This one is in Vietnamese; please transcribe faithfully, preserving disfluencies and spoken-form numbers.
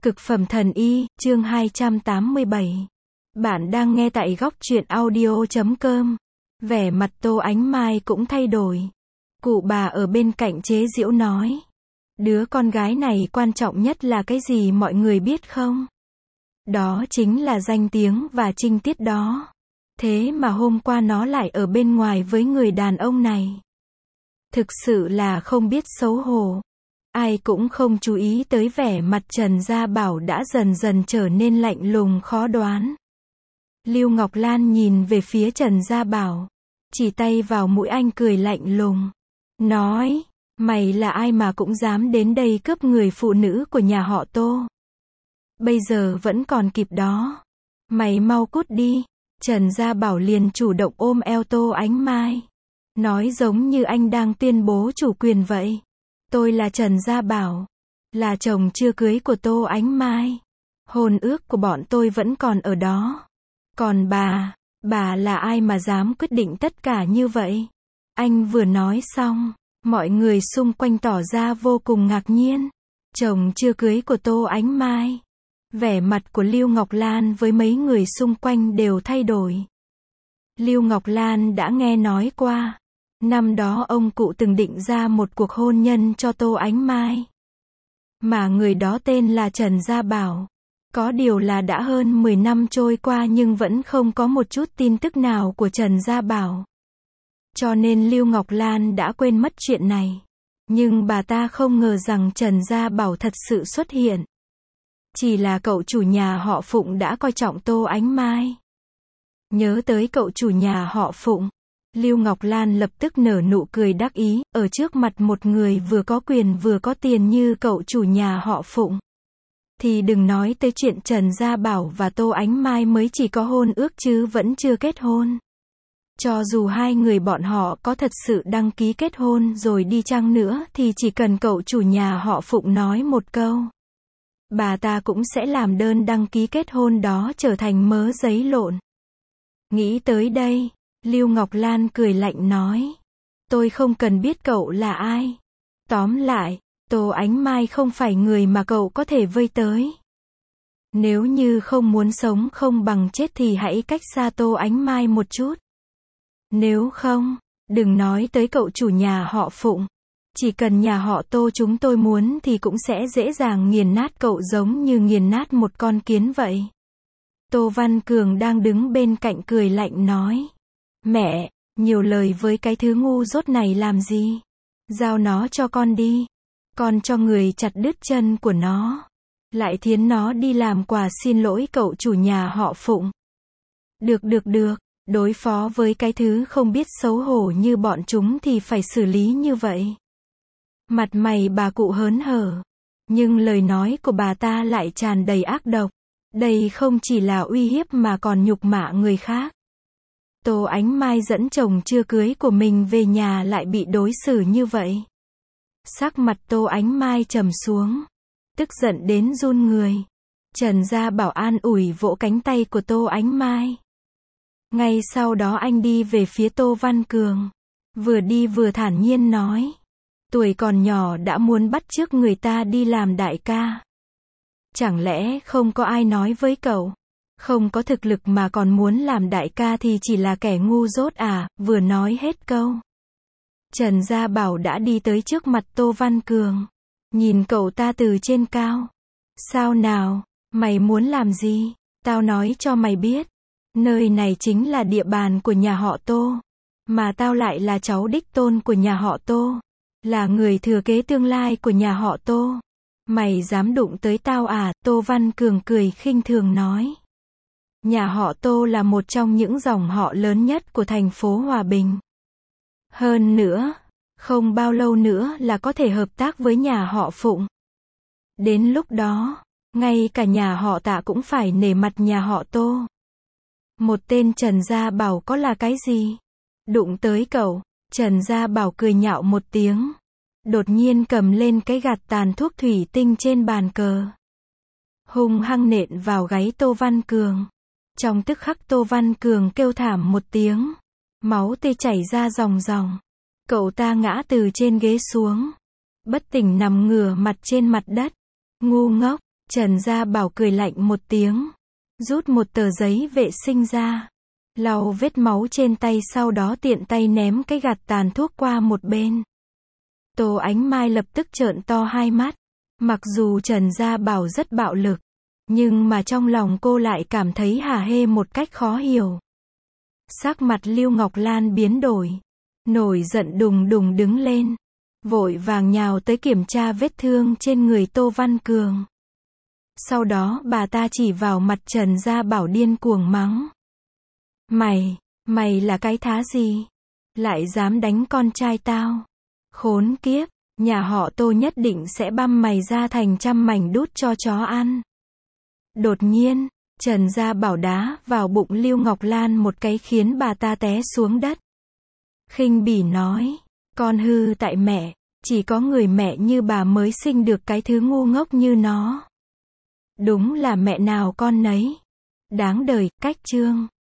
Cực phẩm thần y, chương hai trăm tám mươi bảy. Bạn đang nghe tại góc truyện audio chấm com. Vẻ mặt Tô Ánh Mai cũng thay đổi. Cụ bà ở bên cạnh chế giễu nói. Đứa con gái này quan trọng nhất là cái gì mọi người biết không? Đó chính là danh tiếng và trinh tiết đó. Thế mà hôm qua nó lại ở bên ngoài với người đàn ông này. Thực sự là không biết xấu hổ. Ai cũng không chú ý tới vẻ mặt Trần Gia Bảo đã dần dần trở nên lạnh lùng khó đoán. Lưu Ngọc Lan nhìn về phía Trần Gia Bảo, chỉ tay vào mũi anh cười lạnh lùng, nói, mày là ai mà cũng dám đến đây cướp người phụ nữ của nhà họ Tô? Bây giờ vẫn còn kịp đó. Mày mau cút đi. Trần Gia Bảo liền chủ động ôm eo Tô Ánh Mai, nói giống như anh đang tuyên bố chủ quyền vậy. Tôi là Trần Gia Bảo, là chồng chưa cưới của Tô Ánh Mai. Hôn ước của bọn tôi vẫn còn ở đó. Còn bà, bà là ai mà dám quyết định tất cả như vậy? Anh vừa nói xong, mọi người xung quanh tỏ ra vô cùng ngạc nhiên. Chồng chưa cưới của Tô Ánh Mai. Vẻ mặt của Lưu Ngọc Lan với mấy người xung quanh đều thay đổi. Lưu Ngọc Lan đã nghe nói qua. Năm đó ông cụ từng định ra một cuộc hôn nhân cho Tô Ánh Mai. Mà người đó tên là Trần Gia Bảo. Có điều là đã hơn mười năm trôi qua nhưng vẫn không có một chút tin tức nào của Trần Gia Bảo. Cho nên Lưu Ngọc Lan đã quên mất chuyện này. Nhưng bà ta không ngờ rằng Trần Gia Bảo thật sự xuất hiện. Chỉ là cậu chủ nhà họ Phụng đã coi trọng Tô Ánh Mai. Nhớ tới cậu chủ nhà họ Phụng, Lưu Ngọc Lan lập tức nở nụ cười đắc ý, ở trước mặt một người vừa có quyền vừa có tiền như cậu chủ nhà họ Phụng. Thì đừng nói tới chuyện Trần Gia Bảo và Tô Ánh Mai mới chỉ có hôn ước chứ vẫn chưa kết hôn. Cho dù hai người bọn họ có thật sự đăng ký kết hôn rồi đi chăng nữa thì chỉ cần cậu chủ nhà họ Phụng nói một câu, bà ta cũng sẽ làm đơn đăng ký kết hôn đó trở thành mớ giấy lộn. Nghĩ tới đây, Lưu Ngọc Lan cười lạnh nói, tôi không cần biết cậu là ai. Tóm lại, Tô Ánh Mai không phải người mà cậu có thể vây tới. Nếu như không muốn sống không bằng chết thì hãy cách xa Tô Ánh Mai một chút. Nếu không, đừng nói tới cậu chủ nhà họ Phụng. Chỉ cần nhà họ Tô chúng tôi muốn thì cũng sẽ dễ dàng nghiền nát cậu giống như nghiền nát một con kiến vậy. Tô Văn Cường đang đứng bên cạnh cười lạnh nói. Mẹ, nhiều lời với cái thứ ngu dốt này làm gì? Giao nó cho con đi. Con cho người chặt đứt chân của nó. Lại thiến nó đi làm quà xin lỗi cậu chủ nhà họ Phụng. Được được được, đối phó với cái thứ không biết xấu hổ như bọn chúng thì phải xử lý như vậy. Mặt mày bà cụ hớn hở. Nhưng lời nói của bà ta lại tràn đầy ác độc. Đây không chỉ là uy hiếp mà còn nhục mạ người khác. Tô Ánh Mai dẫn chồng chưa cưới của mình về nhà lại bị đối xử như vậy. Sắc mặt Tô Ánh Mai trầm xuống. Tức giận đến run người. Trần Gia Bảo an ủi vỗ cánh tay của Tô Ánh Mai. Ngay sau đó anh đi về phía Tô Văn Cường. Vừa đi vừa thản nhiên nói. Tuổi còn nhỏ đã muốn bắt chước người ta đi làm đại ca. Chẳng lẽ không có ai nói với cậu? Không có thực lực mà còn muốn làm đại ca thì chỉ là kẻ ngu dốt à? Vừa nói hết câu, Trần Gia Bảo đã đi tới trước mặt Tô Văn Cường. Nhìn cậu ta từ trên cao. Sao nào? Mày muốn làm gì? Tao nói cho mày biết. Nơi này chính là địa bàn của nhà họ Tô. Mà tao lại là cháu đích tôn của nhà họ Tô. Là người thừa kế tương lai của nhà họ Tô. Mày dám đụng tới tao à? Tô Văn Cường cười khinh thường nói. Nhà họ Tô là một trong những dòng họ lớn nhất của thành phố Hòa Bình. Hơn nữa, không bao lâu nữa là có thể hợp tác với nhà họ Phụng. Đến lúc đó, ngay cả nhà họ Tạ cũng phải nể mặt nhà họ Tô. Một tên Trần Gia Bảo có là cái gì? Đụng tới cậu, Trần Gia Bảo cười nhạo một tiếng. Đột nhiên cầm lên cái gạt tàn thuốc thủy tinh trên bàn cờ. Hung hăng nện vào gáy Tô Văn Cường. Trong tức khắc Tô Văn Cường kêu thảm một tiếng. Máu tươi chảy ra ròng ròng. Cậu ta ngã từ trên ghế xuống. Bất tỉnh nằm ngửa mặt trên mặt đất. Ngu ngốc, Trần Gia Bảo cười lạnh một tiếng, rút một tờ giấy vệ sinh ra, lau vết máu trên tay, sau đó tiện tay ném cái gạt tàn thuốc qua một bên. Tô Ánh Mai lập tức trợn to hai mắt. Mặc dù Trần Gia Bảo rất bạo lực, nhưng mà trong lòng cô lại cảm thấy hả hê một cách khó hiểu. Sắc mặt Lưu Ngọc Lan biến đổi, nổi giận đùng đùng đứng lên, vội vàng nhào tới kiểm tra vết thương trên người Tô Văn Cường. Sau đó bà ta chỉ vào mặt Trần Gia Bảo điên cuồng mắng. Mày, mày là cái thá gì? Lại dám đánh con trai tao? Khốn kiếp, nhà họ Tô nhất định sẽ băm mày ra thành trăm mảnh đút cho chó ăn. Đột nhiên, Trần Gia Bảo đá vào bụng Lưu Ngọc Lan một cái khiến bà ta té xuống đất. Khinh bỉ nói, con hư tại mẹ, chỉ có người mẹ như bà mới sinh được cái thứ ngu ngốc như nó. Đúng là mẹ nào con nấy. Đáng đời, cách chương.